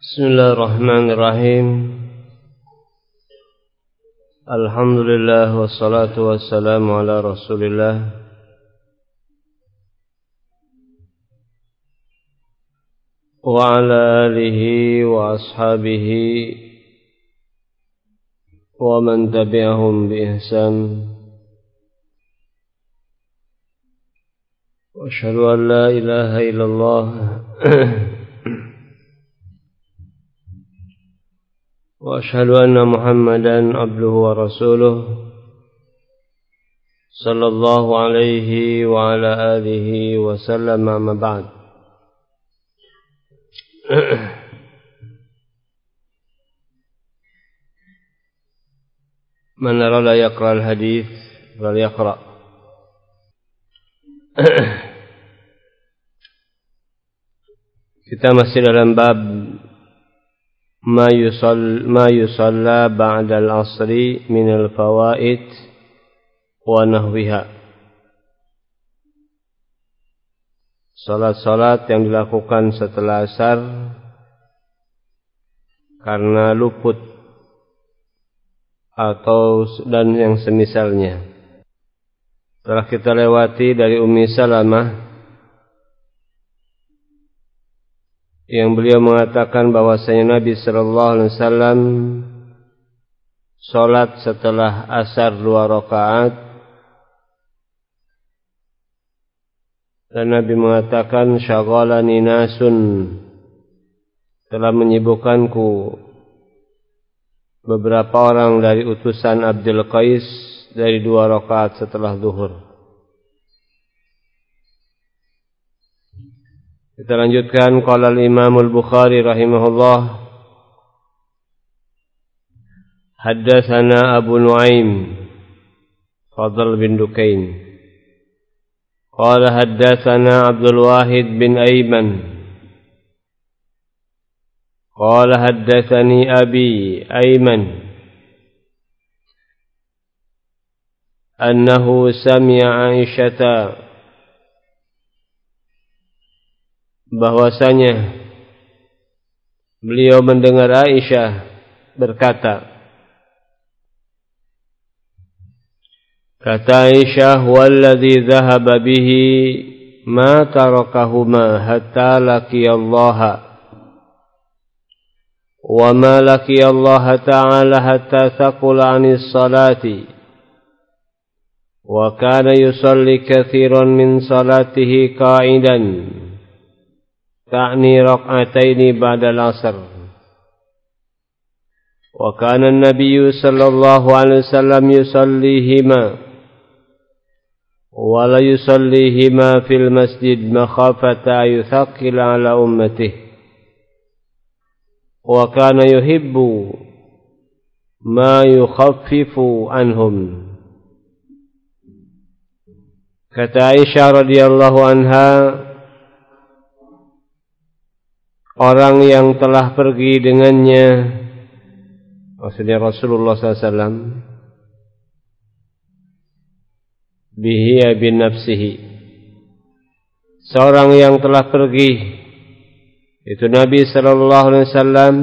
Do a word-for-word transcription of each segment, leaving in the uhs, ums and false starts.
Bismillahirrahmanirrahim. Alhamdulillah wassalatu wassalamu ala Rasulillah wa ala alihi wa ashabihi wa man tabi'ahum bi ihsan. Wa asyhadu an la ilaha illallah wa asyhadu anna Muhammadan abduhu wa rasuluh sallallahu alaihi wa ala alihi wa sallam, amma ba'd. Man la yaqra al-hadith fal yaqra. Kita masih dalam bab ma yusall ma yusalla ba'da al-'asri min al-fawaid wa nahwiha. Salat-salat yang dilakukan setelah asar karena luput atau dan yang semisalnya. Telah kita lewati dari Ummi Salamah yang beliau mengatakan bahwasanya Nabi sallallahu alaihi wasallam salat setelah asar dua rakaat, dan Nabi mengatakan syaghalani nasun, telah menyibukkanku beberapa orang dari utusan Abdul Qais dari dua rakaat setelah zuhur. Kita lanjutkan. Qala al-Imam al-Bukhari rahimahullah, haddatsana Abu Nuaim Fadl bin Dukain qala haddatsana Abdul Wahid bin Ayman qala haddatsani Abi Ayman annahu sami'a Aisyata, bahwasanya beliau mendengar Aisyah berkata, kata Aisyah, walladzi dhahaba bihi ma tarakahuma hatta laqiyallaha wa ma laqiyallaha ta'ala hatta thaqula 'anis salati wa kana yusalli katsiran min salatihi qa'idan ta'ni rak'ataini ba'dal 'asr. Wa kana an-nabiy sallallahu alaihi wasallam yusallihima wa la yusallihima fil masjid makhafata yuthaqqila 'ala ummatihi. Wa kana yuhibbu ma yukhaffifu anhum. Kata Aisyah radhiyallahu anha, orang yang telah pergi dengannya, maksudnya Rasulullah sallallahu alaihi wasallam, bihi bin nafsihi, seorang yang telah pergi itu Nabi sallallahu alaihi wasallam,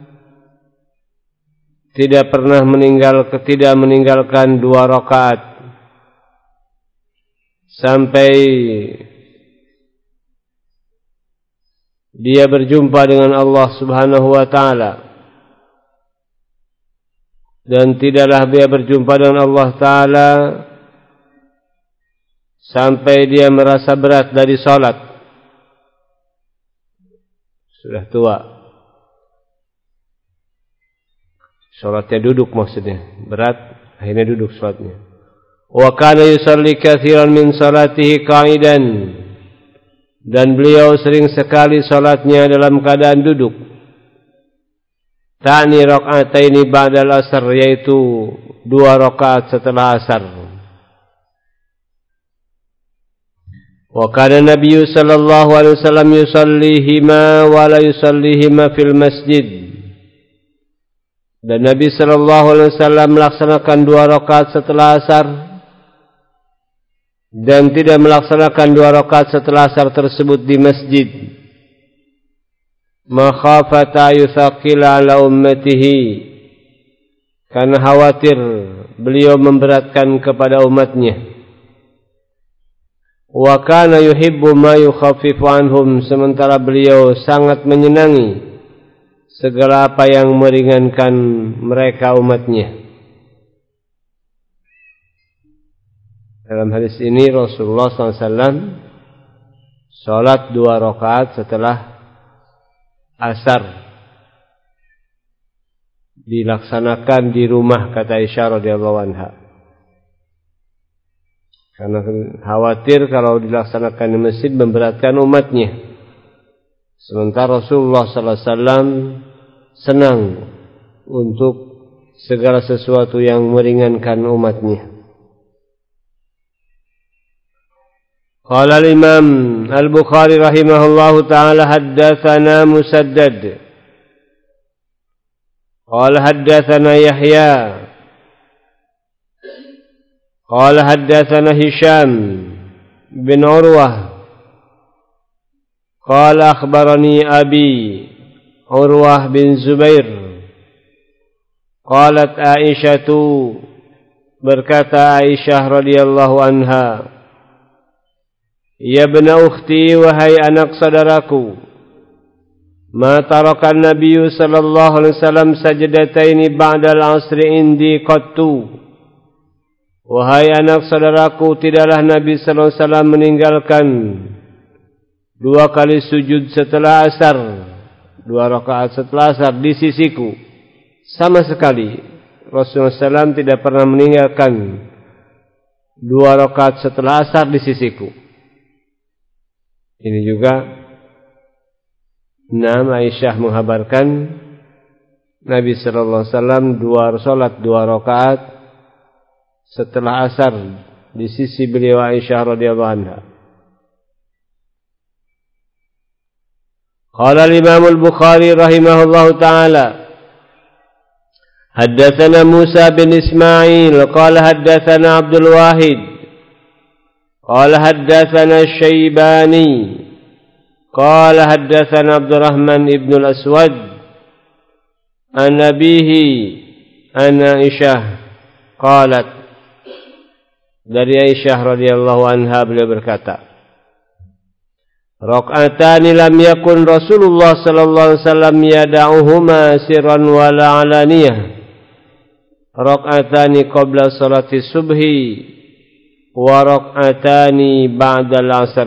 tidak pernah meninggal tidak meninggalkan dua rakaat sampai dia berjumpa dengan Allah Subhanahu wa taala, dan tidaklah dia berjumpa dengan Allah taala sampai dia merasa berat dari salat. Sudah tua, salatnya duduk, maksudnya berat, akhirnya duduk salatnya. Wa kana yusalli katsiran min salatihi qa'idan, dan beliau sering sekali salatnya dalam keadaan duduk. Ta'ni rak'ataini ba'dal asar, yaitu dua rakaat setelah asar. Wa kana Nabi sallallahu alaihi wasallam yusallihima wa la yusallihima fil masjid, dan Nabi sallallahu alaihi wasallam melaksanakan dua rakaat setelah asar dan tidak melaksanakan dua rakaat setelah asar tersebut di masjid. makhafata yuthaqila ala ummatihi, karena khawatir beliau memberatkan kepada umatnya. Wa kana yuhibbu ma yukhaffifu anhum, sementara beliau sangat menyenangi segala apa yang meringankan mereka umatnya. Dalam hadis ini Rasulullah sallallahu alaihi wasallam salat dua rakaat setelah asar, dilaksanakan di rumah, kata Aisyah radhiyallahu anha, karena khawatir kalau dilaksanakan di masjid memberatkan umatnya. Sementara Rasulullah sallallahu alaihi wasallam senang untuk segala sesuatu yang meringankan umatnya. Qala al-Imam Al-Bukhari rahimahullahu ta'ala haddatsana Musaddad qala haddatsana Yahya qala haddatsana Hisham bin Urwah qala akhbarani abi Urwah bin Zubair qalat Aisyatu, berkata Aisyah radhiyallahu anha, ya bna ukhti, wahai anak saudaraku, ma taraka an-nabiy sallallahu alaihi wasallam sajdataini ba'da al-'asri indi qattu. Wahai anak saudaraku, tidaklah Nabi sallallahu alaihi wasallam meninggalkan dua kali sujud setelah asar, dua rakaat setelah asar di sisiku. Sama sekali Rasulullah sallallahu alaihi wasallam tidak pernah meninggalkan dua rakaat setelah asar di sisiku. Ini juga Nam Aisyah menghabarkan Nabi sallallahu alaihi wasallam dua salat dua rakaat setelah asar di sisi beliau Aisyah radhiyallahu anha. Qala al-Imam Al-Bukhari rahimahullahu taala haddatsana Musa bin Ismail qala haddatsana Abdul Wahid قال حدثنا الشيباني قال حدثنا عبد الرحمن بن الأسود عن أبيه عن عائشة قالت, dari Aisyah radhiyallahu anha beliau berkata, rakaatani lam yakun Rasulullah sallallahu alaihi wasallam yada'uhuma sirran wala alaniyah, rakaatani qabla salati subhi wa rak'atani ba'dal 'asr.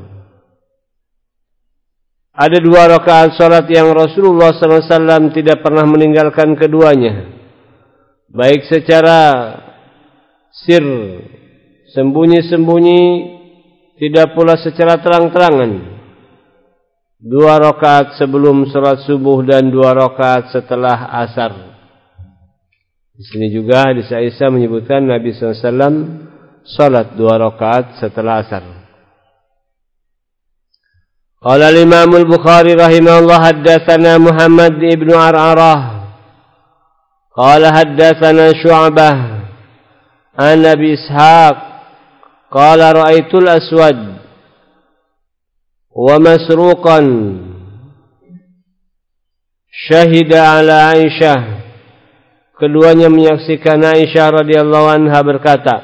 Ada dua rakaat salat yang Rasulullah sallallahu alaihi wasallam tidak pernah meninggalkan keduanya, baik secara sir, sembunyi-sembunyi, tidak pula secara terang-terangan. Dua rakaat sebelum salat subuh dan dua rakaat setelah asar. Di sini juga hadis Aisyah menyebutkan Nabi sallallahu alaihi wasallam salat dua rakaat setelah asar. Qala al-Imam Al-Bukhari rahimahullah haddatsana Muhammad ibn Ar'arah qala haddatsana Syu'bah an Abi Ishaq qala ra'aitul Aswad wa Masruqan syahida ala Aisyah, keduanya menyaksikan Aisyah radhiyallahu anha berkata,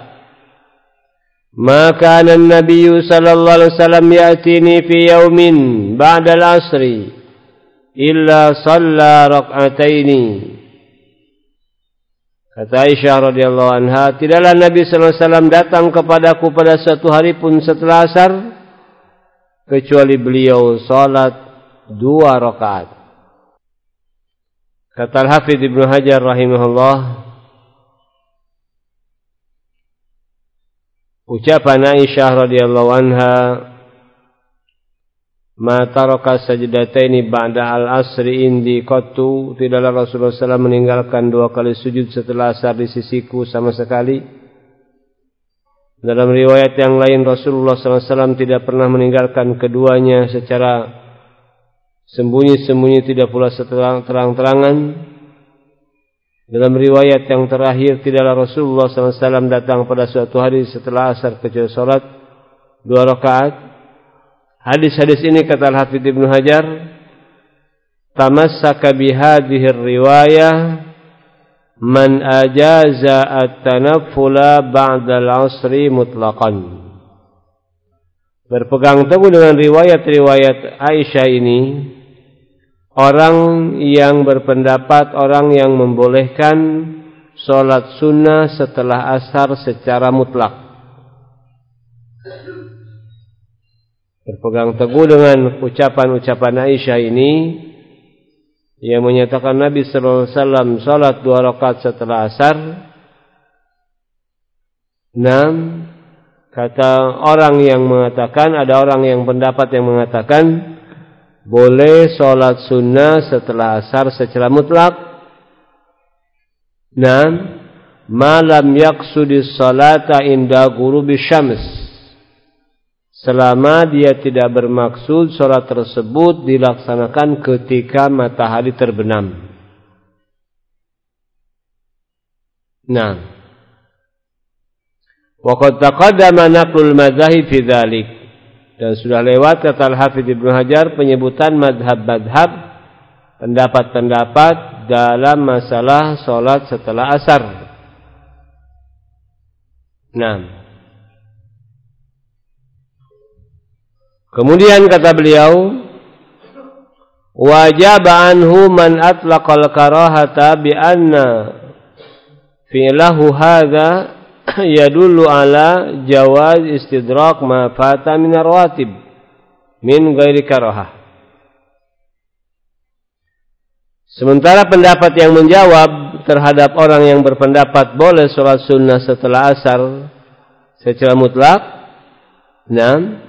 ma kana an-nabiy sallallahu alaihi wasallam ya'tini fi yawmin ba'da al-'asri illa shalla rak'ataini. Kata Aisyah radhiyallahu anha, tidaklah Nabi sallallahu alaihi wasallam datang kepadaku pada suatu hari pun setelah asar kecuali beliau salat dua rakaat. Kata Al-Hafidz Ibnu Hajar rahimahullah, ucapan Aisyah radhiyallahu anha, ma taraka sajdataini ba'da al-asri indi qattu, tidaklah Rasulullah sallallahu alaihi wasallam meninggalkan dua kali sujud setelah asar di sisiku sama sekali. Dalam riwayat yang lain Rasulullah sallallahu alaihi wasallam tidak pernah meninggalkan keduanya secara sembunyi-sembunyi, tidak pula secara terang-terangan. Dalam riwayat yang terakhir, tidaklah Rasulullah sallallahu alaihi wasallam datang pada suatu hari setelah asar kecuali salat dua rakaat. Hadis-hadis ini, kata Al-Hafidz Ibnu Hajar, tamassaka bihadhihi riwayah man ajaza at-tanaffula ba'da al-'asri mutlaqan. Berpegang teguh dengan riwayat-riwayat Aisyah ini orang yang berpendapat, orang yang membolehkan sholat sunnah setelah asar secara mutlak. Berpegang teguh dengan ucapan-ucapan Aisyah ini yang menyatakan Nabi sallallahu alaihi wasallam sholat dua rakaat setelah asar. Enam, kata orang yang mengatakan, ada orang yang pendapat yang mengatakan boleh sholat sunnah setelah asar secara mutlak. Enam, malam yaqsudis salata inda ghurubi syams, selama dia tidak bermaksud sholat tersebut dilaksanakan ketika matahari terbenam. Nah, waqad taqaddama naqlul madzhab fi dzalik, dan sudah lewat kata Al-Hafidz Ibnu Hajar penyebutan madhab-madhab, pendapat-pendapat dalam masalah sholat setelah asar. Nah, kemudian kata beliau, wajib anhu man atlaqal karahata bi anna fi'lahu hadza yadullu ala jawaz istidrak ma fata min ar-rawatib min ghairi karahah. Sementara pendapat yang menjawab terhadap orang yang berpendapat boleh sholat sunnah setelah asar secara mutlak, nah,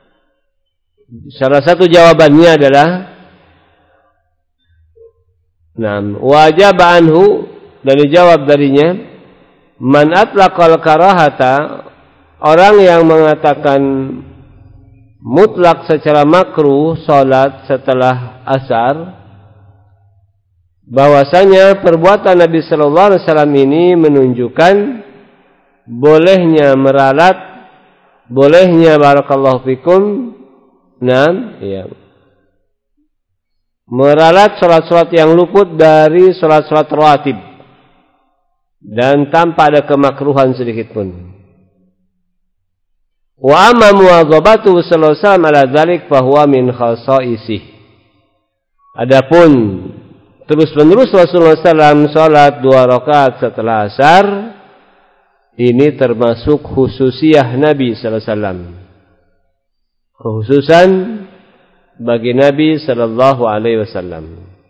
salah satu jawabannya adalah, nah, wajib anhu, dan dijawab darinya, man atlaqal karahata, orang yang mengatakan mutlak secara makruh salat setelah asar, bahwasanya perbuatan Nabi sallallahu alaihi wasallam ini menunjukkan bolehnya meralat, bolehnya barakallahu fikum, nah, ya, meralat salat-salat yang luput dari salat-salat rawatib dan tanpa ada kemakruhan sedikit pun. Wa amma muwadzabatu sallallahu alaihi wasallam ala dzalik fa huwa min khasaisih. Adapun terus-menerus Rasulullah sallallahu alaihi wasallam salat dua rakaat setelah asar, ini termasuk khususiyah Nabi sallallahu alaihi wasallam. Khususan bagi Nabi sallallahu alaihi wasallam.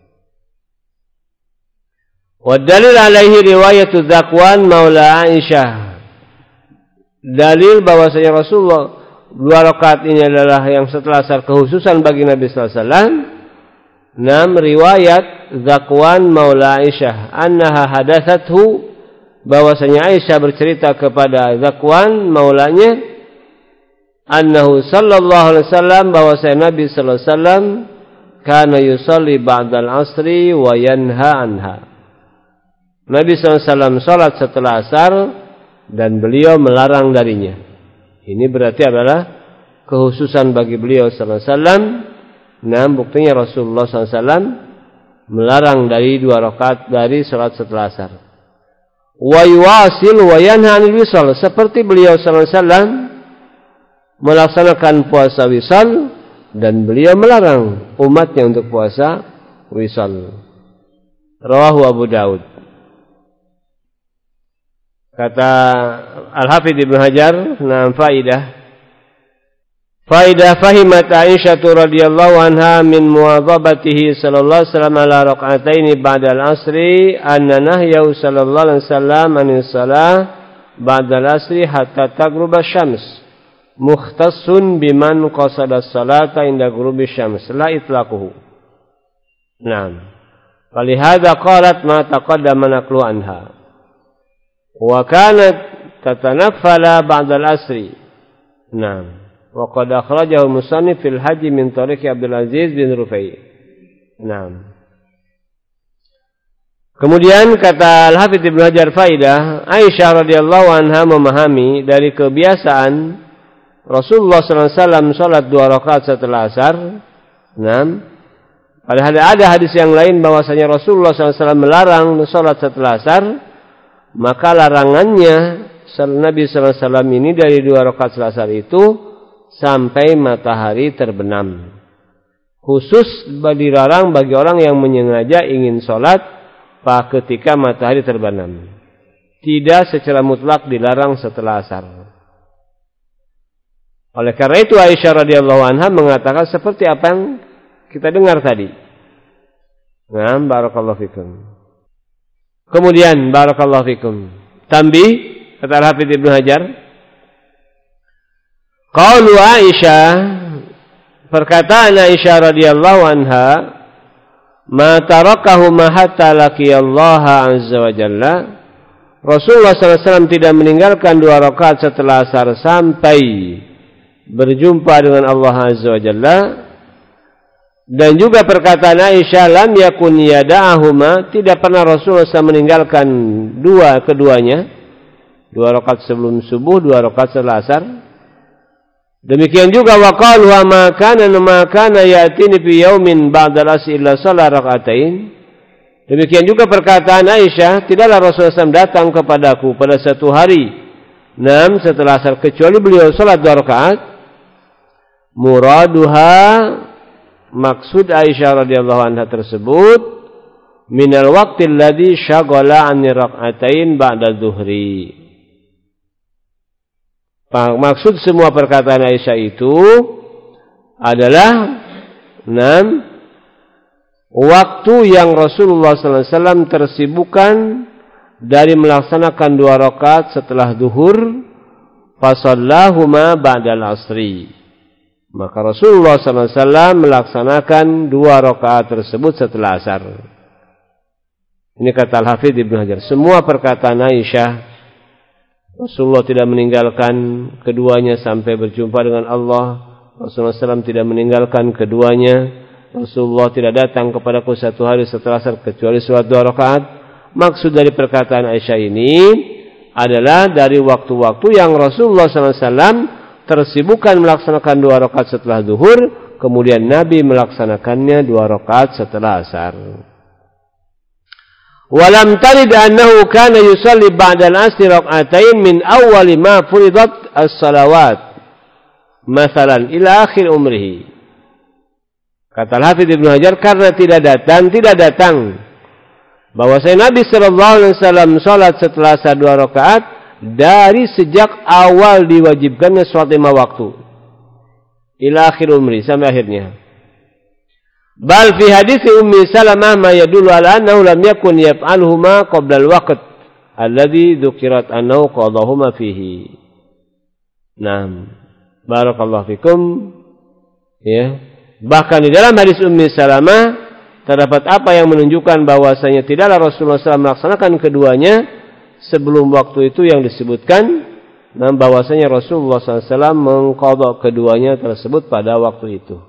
Wa dalil alaihi riwayatu Zakwan maula Aisyah. Dalil bahwasanya Rasulullah dua rakaat ini adalah yang setelah asar khususan bagi Nabi sallallahu alaihi wasallam. Nam riwayat Zakwan maula Aisyah annaha hadatsathu, bahwasanya Aisyah bercerita kepada Zakwan maulanya, annahu sallallahu alaihi wasallam, bahwasanya Nabi sallallahu alaihi wasallam kana yusalli ba'dal asri wa yanha anha. Nabi sallallahu alaihi wasallam salat setelah asar dan beliau melarang darinya. Ini berarti adalah kekhususan bagi beliau sallallahu alaihi wasallam. Nah, buktinya Rasulullah sallallahu alaihi wasallam melarang dari dua rakaat dari salat setelah asar. Wa yuwasil wa yanha 'anil wisal, seperti beliau sallallahu alaihi wasallam melaksanakan puasa wisal dan beliau melarang umatnya untuk puasa wisal. Rawahu Abu Daud. Kata Al-Hafidz Ibnu Hajar, nah, faidah Faidah fahimat Aisyah radhiyallahu anha min muwadzabatihi sallallahu alaihi wasallam ala rak'ataini ba'da al-'asri anna nahyahu sallallahu alaihi wasallam anis salah ba'da al-'asri hatta taghruba syams mukhtassun biman qasada as-salata inda ghurubi syams la itlaquhu. Naam. Falihadza qalat ma taqaddama naqlu anha. Wa kanat tatanaffala ba'da al-'asri. Naam. Wa qad akhrajahu musannif fil hajj min tariqi Abdul Aziz bin Rufai. Naam. Kemudian kata Al-Hafidz Ibnu Hajar faidah, Aisyah radhiyallahu anha memahami dari kebiasaan Rasulullah sallallahu alaihi wasallam salat dua rakaat setelah asar. Naam. Padahal ada hadis yang lain bahwasanya Rasulullah shallallahu alaihi wasallam melarang sholat setelah asar, maka larangannya Nabi shallallahu alaihi wasallam ini dari dua rakaat setelah asar itu sampai matahari terbenam. Khusus dilarang bagi orang yang menyengaja ingin sholat ketika matahari terbenam. Tidak secara mutlak dilarang setelah asar. Oleh karena itu Aisyah radhiyallahu anha mengatakan seperti apa yang kita dengar tadi. Nah, barakallahu fikum. Kemudian barakallahu fikum. Tambih kata Al-Hafidz Ibnu Hajar. Qaulu Aisyah, perkataan Aisyah radhiyallahu anha, ma tarakahu ma hatta laqiyallaha azza wa jalla. Rasulullah sallallahu alaihi wasallam tidak meninggalkan dua rakaat setelah asar sampai berjumpa dengan Allah azza wa jalla. Dan juga perkataan Aisyah, lam yakun yada'ahuma, tidak pernah Rasulullah shallallahu alaihi wasallam meninggalkan dua keduanya, dua rakaat sebelum subuh, dua rakaat setelah asar. Demikian juga waqalu wa ma kana ma kana yatini fi yaumin ba'dal asr illa shalah rakaatain. Demikian juga perkataan Aisyah, tidaklah Rasulullah shallallahu alaihi wasallam datang kepadaku pada satu hari enam setelah asar kecuali beliau salat dua rakaat. Muraduha, maksud Aisyah radhiyallahu anha tersebut, minal waqtil ladzi syaghala 'an rak'atain ba'da dzuhri. Maksud semua perkataan Aisyah itu adalah enam waktu yang Rasulullah sallallahu alaihi wasallam tersibukkan dari melaksanakan dua rakaat setelah zuhur, fasallahuma ba'dal asri. Maka Rasulullah sallallahu alaihi wasallam melaksanakan dua rakaat tersebut setelah asar. Ini kata Al-Hafidz Ibnu Hajar. Semua perkataan Aisyah, Rasulullah tidak meninggalkan keduanya sampai berjumpa dengan Allah. Rasulullah sallallahu alaihi wasallam tidak meninggalkan keduanya. Rasulullah tidak datang kepadaku satu hari setelah asar kecuali sholat dua rakaat. Maksud dari perkataan Aisyah ini adalah dari waktu-waktu yang Rasulullah sallallahu alaihi wasallam tersibukkan melaksanakan dua rakaat setelah zuhur, kemudian Nabi melaksanakannya dua rakaat setelah asar. Walam tarid annahu kana yusalli ba'da al-asri rak'atain min awwali ma furidat as-salawat. Masalan ila akhir umrihi. Kata Al-Hafidz Ibnu Hajar, karena tidak datang, tidak datang bahwasanya Nabi sallallahu alaihi wasallam salat setelah asar dua rakaat dari sejak awal diwajibkannya sholat lima waktu ila akhir umri, sampai akhirnya. Bal fi hadits Ummi Salamah ma yadullu ala annahu lam yakun yaf'aluhuma qabla al-waqt alladhi dzukirat annahu qadahuma fihi. Naam, barakallahu fikum. Ya, bahkan di dalam hadis Ummi Salamah terdapat apa yang menunjukkan bahwasanya tidaklah Rasulullah sallallahu alaihi wasallam melaksanakan keduanya sebelum waktu itu yang disebutkan, dan bahwasanya Rasulullah sallallahu alaihi wasallam mengqadha keduanya tersebut pada waktu itu.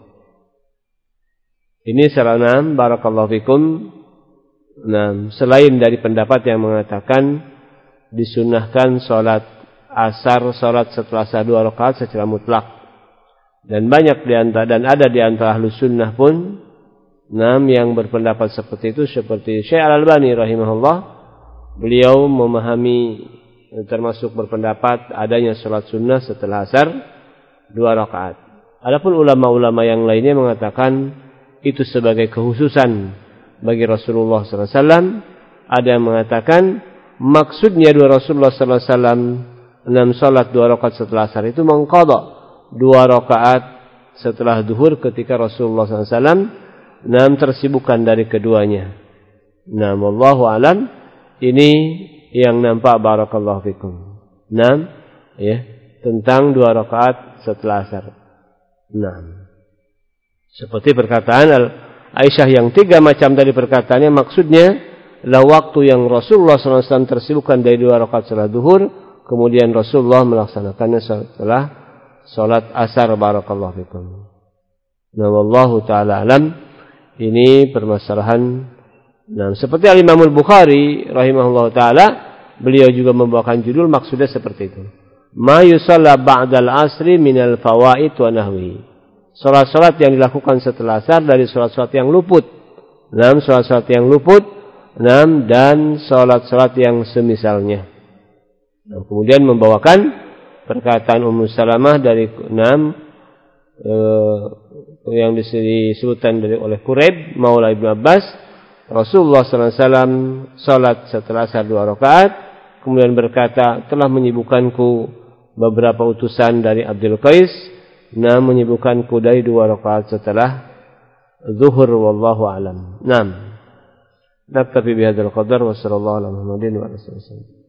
Ini saranam barakallahu fikum. Nah, selain dari pendapat yang mengatakan disunahkan salat asar, salat setelah asar dua rakaat secara mutlak, dan banyak di antara dan ada di antara Ahlus Sunnah pun nam yang berpendapat seperti itu, seperti Syekh Al-Albani rahimahullah. Beliau memahami, termasuk berpendapat adanya salat sunnah setelah asar dua rakaat. Adapun ulama-ulama yang lainnya mengatakan itu sebagai kekhususan bagi Rasulullah sallallahu alaihi wasallam. Ada yang mengatakan maksudnya dua Rasulullah sallallahu alaihi wasallam enam salat dua rakaat setelah asar itu mengqadha dua rakaat setelah zuhur ketika Rasulullah sallallahu alaihi wasallam enam tersibukkan dari keduanya. Nah, wallahu alam. Ini yang nampak barakallahu fikum. Enam, ya, tentang dua rakaat setelah asar. Enam. Seperti perkataan Aisyah yang tiga macam dari perkataannya, maksudnya adalah waktu yang Rasulullah sallallahu alaihi wasallam tersibukkan dari dua rakaat setelah zuhur, kemudian Rasulullah melaksanakannya setelah salat asar, barakallahu fikum. Nah, wallahu taala alam. Ini permasalahan. Nah, seperti Al-Imam Al-Bukhari rahimahullah ta'ala, beliau juga membawakan judul maksudnya seperti itu. Ma yusalla ba'dal asri minal fawaid wa nahwi. salat-salat yang dilakukan setelah asar dari salat-salat yang luput. Enam salat-salat yang luput, enam dan salat-salat yang semisalnya. Nah, kemudian membawakan perkataan Ummu Salamah dari enam eh, yang disebutkan dari oleh Quraib Maula Ibnu Abbas, Rasulullah sallallahu alaihi wasallam salat setelah asar dua rakaat, kemudian berkata, telah menyibukkanku beberapa utusan dari Abdul Qais, nah menyibukkanku dari dua rakaat setelah zuhur, wallahu alam. Naam. Naktafi bihadzal qadar wa sallallahu ala Muhammadin wa alihi wasallam.